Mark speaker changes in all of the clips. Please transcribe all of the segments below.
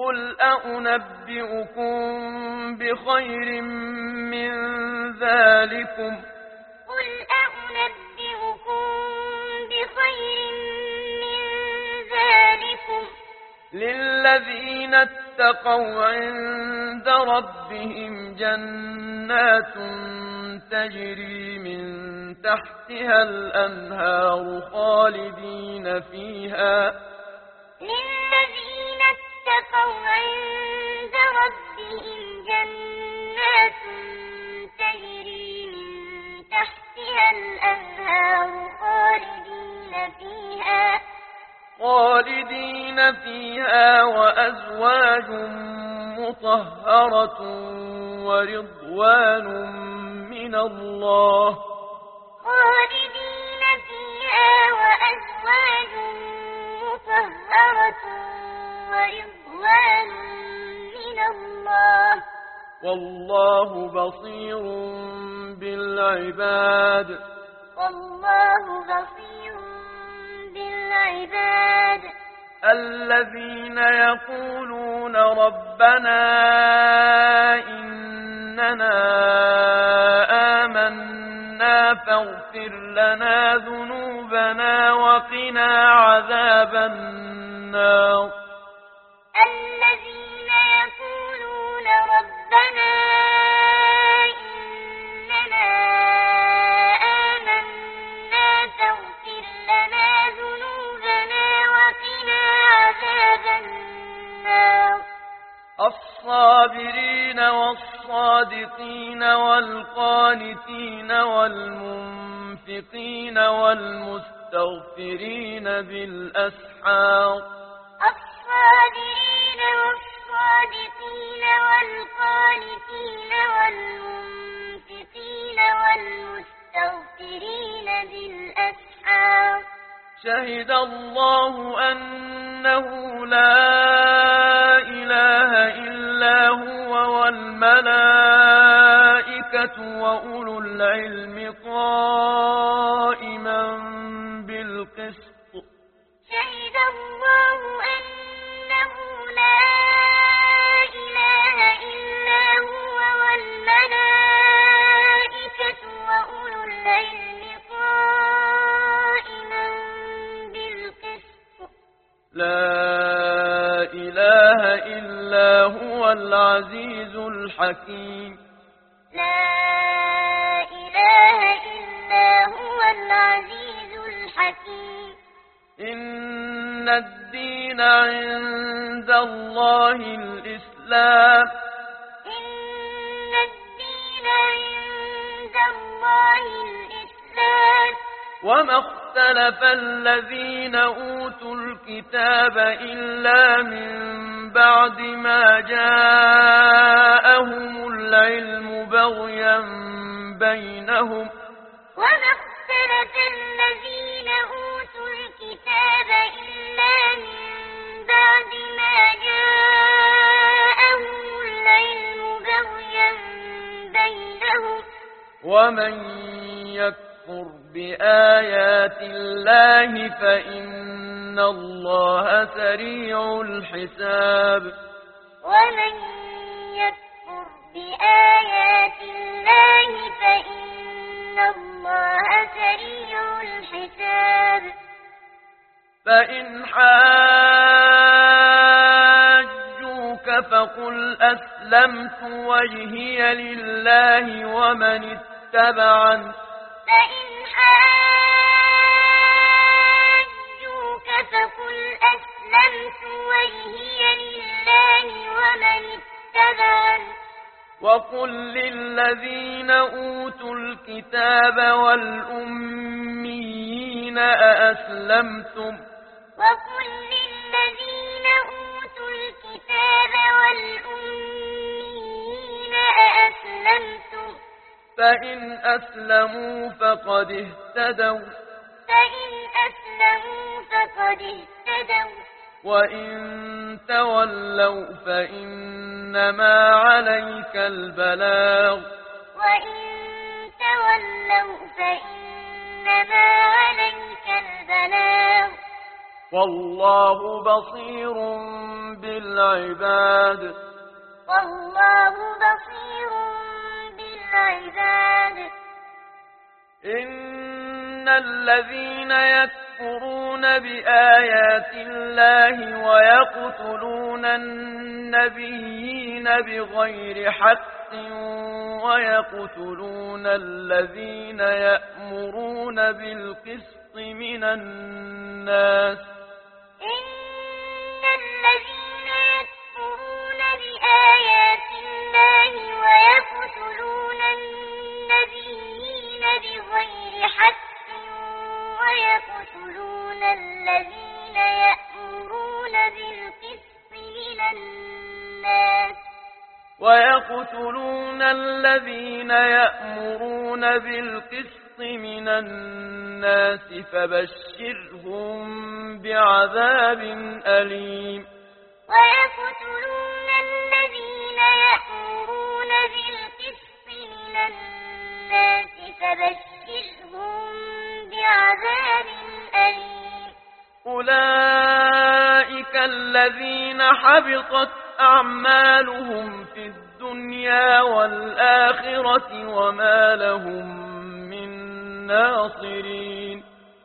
Speaker 1: قل أأنبئكم بخير من ذلكم
Speaker 2: قل أأنبئكم بخير من ذلكم
Speaker 1: للذين اتقوا عند ربهم جنات تجري من تحتها الأنهار خالدين فيها
Speaker 2: للذين اتقوا عند ربهم جنات تجري من تحتها الأنهار
Speaker 1: خالدين فيها وأزواج مطهرة ورضوان من الله
Speaker 2: خالدين فيها وأزواج مطهرة ورضوان من الله
Speaker 1: والله بصير بالعباد
Speaker 2: والله بصير بالعباد
Speaker 1: الذين يقولون ربنا إننا آمنا فاغفر لنا ذنوبنا وقنا عذاب النار
Speaker 2: الذين يقولون ربنا إننا آمنا فاغفر لنا ذنوبنا وقنا عذاب النار
Speaker 1: الصابرين والصادقين والقانتين والمنفقين والمستغفرين بالأسحار
Speaker 2: الصابرين والصادقين والقانتين والمنفقين والمستغفرين بالأسحار
Speaker 1: شهد الله أنه لا إله إلا هو والملائكة وأولو العلم قائما بالقسط
Speaker 2: شهد الله أنه لا إله إلا هو والملائكة وأولو العلم قائما بالقسط
Speaker 1: لا إله إلا هو العزيز الحكيم
Speaker 2: لا إله إلا هو العزيز الحكيم
Speaker 1: إن الدين عند الله الإسلام
Speaker 2: إن الدين عند الله الإسلام
Speaker 1: وما اختلف الذين أوتوا الكتاب إلا من بعد ما جاءهم العلم بغيا بينهم
Speaker 2: وما اختلف الذين أوتوا الكتاب إلا من بعد ما جاءهم العلم بغيا بينهم
Speaker 1: ومن يكفر بآيات الله فإن الله سريع الحساب
Speaker 2: ومن يكفر بآيات الله فإن الله سريع الحساب
Speaker 1: فإن حاجوك فقل أسلمت وجهي لله ومن اتبعني
Speaker 2: فإن حاجوك فقل أسلمت وجهي لله ومن اتبعني
Speaker 1: وقل للذين أوتوا الكتاب والأميين أأسلمتم
Speaker 2: وقل للذين أوتوا الكتاب والأميين أأسلمتم
Speaker 1: فإن أسلموا فقد اهتدوا وإن تولوا فإنما عليك البلاغ والله بصير بالعباد.
Speaker 2: والله بصير بالعباد.
Speaker 1: إن الذين يكفرون بآيات الله ويقتلون النبيين بغير حق ويقتلون الذين يأمرون بالقسط من الناس.
Speaker 2: إن الذين يكفرون بآيات الله ويقتلون النبيين بغير حق ويقتلون الذين يأمرون بالقسط من الناس.
Speaker 1: ويقتلون الذين يأمرون بالقسط من الناس فبشرهم بعذاب أليم.
Speaker 2: ويقتلون الذين يأمرون بالقسط من الناس فبشرهم بعذاب أليم.
Speaker 1: أولئك الذين حبطت أعمالهم في الدنيا والآخرة وما لهم من ناصرين.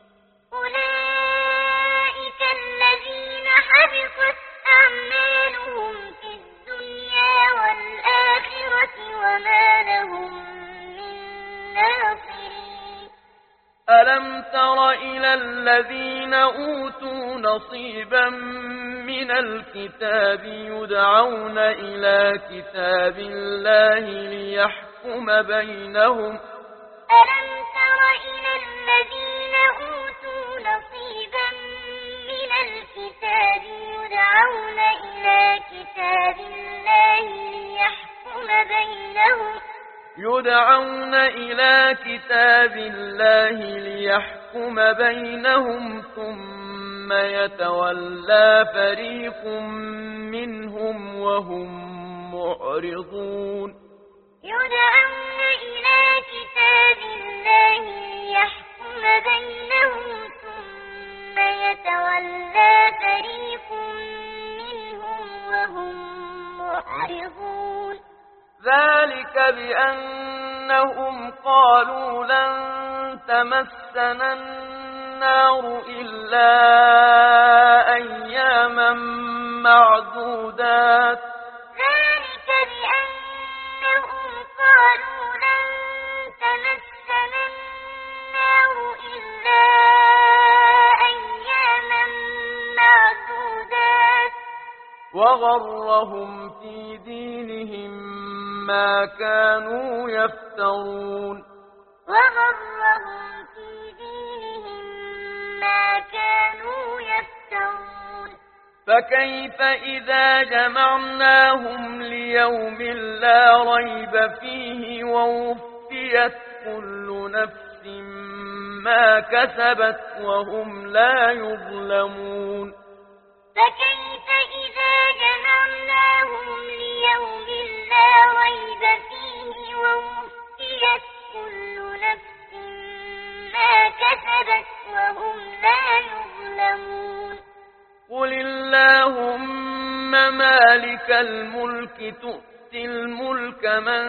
Speaker 2: أولئك الذين حبطت أعمالهم في الدنيا والآخرة وما لهم من ناصرين.
Speaker 1: ألم تر إلى الذين أوتوا نصيبا من الكتاب يدعون إلى كتاب الله ليحكم بينهم.
Speaker 2: ألم تر إلى الذين أوتوا نصيبا من الكتاب يدعون إلى كتاب الله ليحكم بينهم.
Speaker 1: يدعون إلى كتاب الله ليحكم بينهم ثم يتولى فريق منهم وهم معرضون.
Speaker 2: يدعون إلى كتاب الله ليحكم بينهم ثم يتولى فريق منهم وهم معرضون.
Speaker 1: ذلك بأنهم قالوا لن تمسنا النار إلا أياما معدودات.
Speaker 2: ذلك بأنهم قالوا لن تمسنا النار إلا أياما معدودات.
Speaker 1: وغرهم في دينهم ما كانوا يفترون.
Speaker 2: وغرهم في دينهم ما كانوا يفترون.
Speaker 1: فكيف إذا جمعناهم ليوم لا ريب فيه ووفيت كل نفس ما كسبت وهم لا يظلمون.
Speaker 2: فكيف إذا جمعناهم ليوم لا ريب فيه ووفيت كل نفس ما كسبت وهم لا يظلمون.
Speaker 1: قل اللهم مالك الملك تؤتي الملك من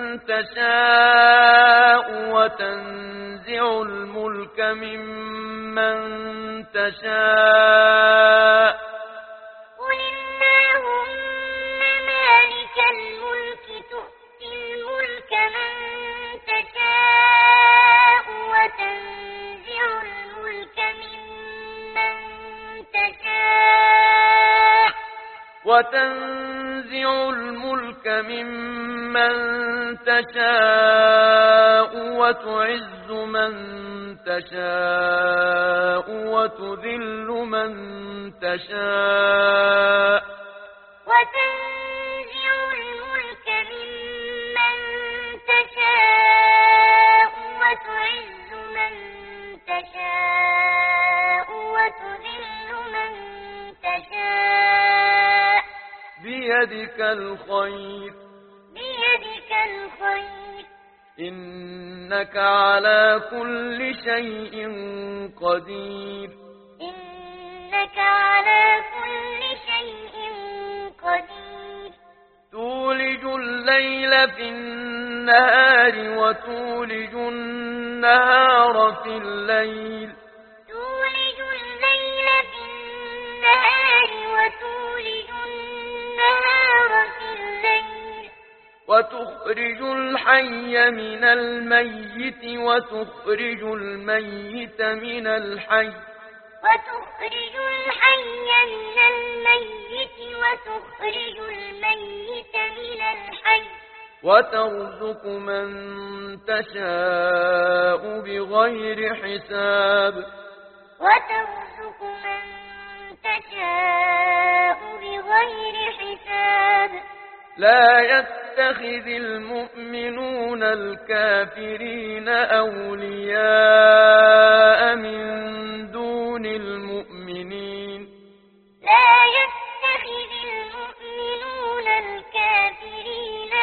Speaker 1: تشاء وتنزع الملك ممن تشاء.
Speaker 2: قل اللهم مالك الملك تؤتي الملك من تشاء وتنزع الملك ممن تشاء.
Speaker 1: وتنزع الملك ممن تشاء وتعز من تشاء وتذل من تشاء.
Speaker 2: وتنزع الملك ممن تشاء وتعز من تشاء وتذل من تشاء.
Speaker 1: بيدك الخير.
Speaker 2: بيدك الخير.
Speaker 1: إنك على كل شيء قدير.
Speaker 2: إنك إنك على كل شيء قدير
Speaker 1: تولج الليل في النهار وتولج النهار في الليل
Speaker 2: تولج الليل في النهار وتولج النهار في الليل
Speaker 1: وتخرج الحي من الميت وتخرج الميت من الحي
Speaker 2: وتخرج الحي من الميت وتخرج الميت من الحي
Speaker 1: وترزق من تشاء بغير حساب
Speaker 2: وترزق من تشاء بغير حساب
Speaker 1: لا يتخذ المؤمنون الكافرين أولياء من دون المؤمنين
Speaker 2: لا يتخذ المؤمنون الكافرين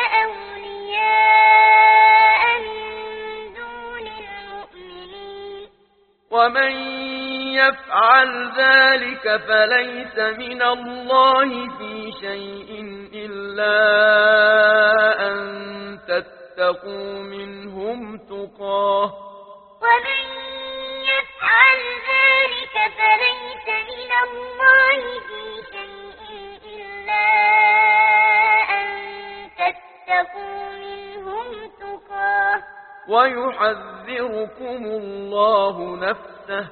Speaker 2: أولياء من دون المؤمنين
Speaker 1: ومن يفعل ذلك فليس من الله في شيء إلا أن تتقوا منهم تقاه
Speaker 2: ومن يفعل ذلك فليس من الله في شيء إلا أن تتقوا منهم تقاه
Speaker 1: ويحذركم الله نفسه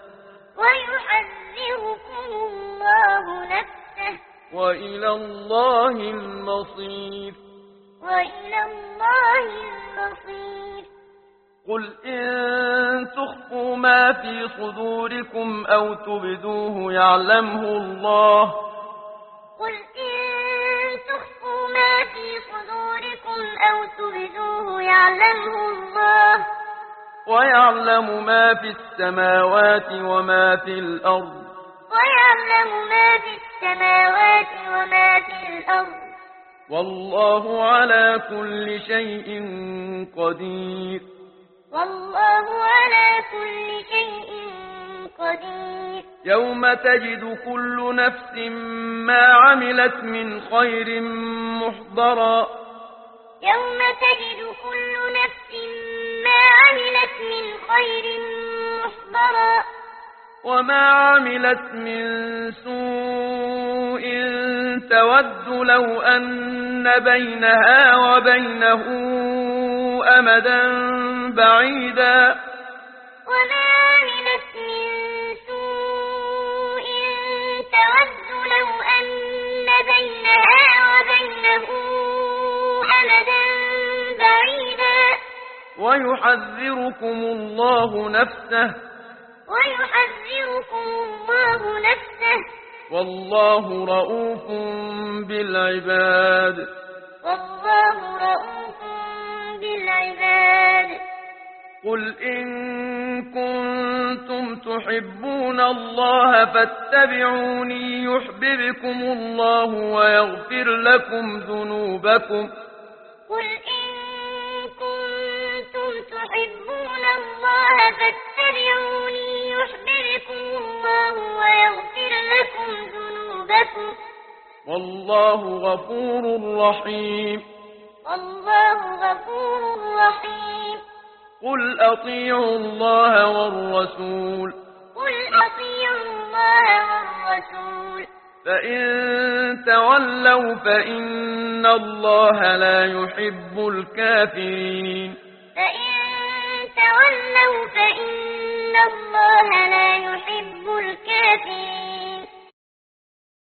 Speaker 2: ويحذركم الله نفسه
Speaker 1: وإلى الله المصير
Speaker 2: وإلى الله المصير
Speaker 1: قل إن تخفوا ما في صدوركم أو تبدوه يعلمه الله
Speaker 2: قل إن تخفوا ما في صدوركم أو تبدوه يعلمه الله
Speaker 1: ويعلم ما في السماوات وما في الأرض
Speaker 2: ويعلم ما في السماوات وما في الأرض
Speaker 1: والله على كل شيء قدير
Speaker 2: والله على كل شيء قدير
Speaker 1: يوم تجد كل نفس ما عملت من خير محضرا
Speaker 2: يوم تجد كل نفس ما عملت من خير محضرا
Speaker 1: وما عملت من سوء تود لو أن بينها وبينه أمدا بعيدا
Speaker 2: وما عملت من سوء تود لو أن بينها وبينه أمدا بعيدا
Speaker 1: ويحذركم الله نفسه
Speaker 2: ويحذركم الله نفسه
Speaker 1: والله رؤوف بالعباد
Speaker 2: والله رؤوف بالعباد
Speaker 1: قل إن كنتم تحبون الله فاتبعوني يحببكم الله ويغفر لكم ذنوبكم
Speaker 2: قل إن كنتم تحبون الله فاتبعوني يحببكم الله ويغفر لكم ذنوبكم
Speaker 1: والله غفور رحيم
Speaker 2: والله غفور رحيم
Speaker 1: قل أطيعوا الله والرسول
Speaker 2: قل أطيعوا الله والرسول
Speaker 1: فإن تولوا فإن الله لا يحب الكافرين
Speaker 2: فإن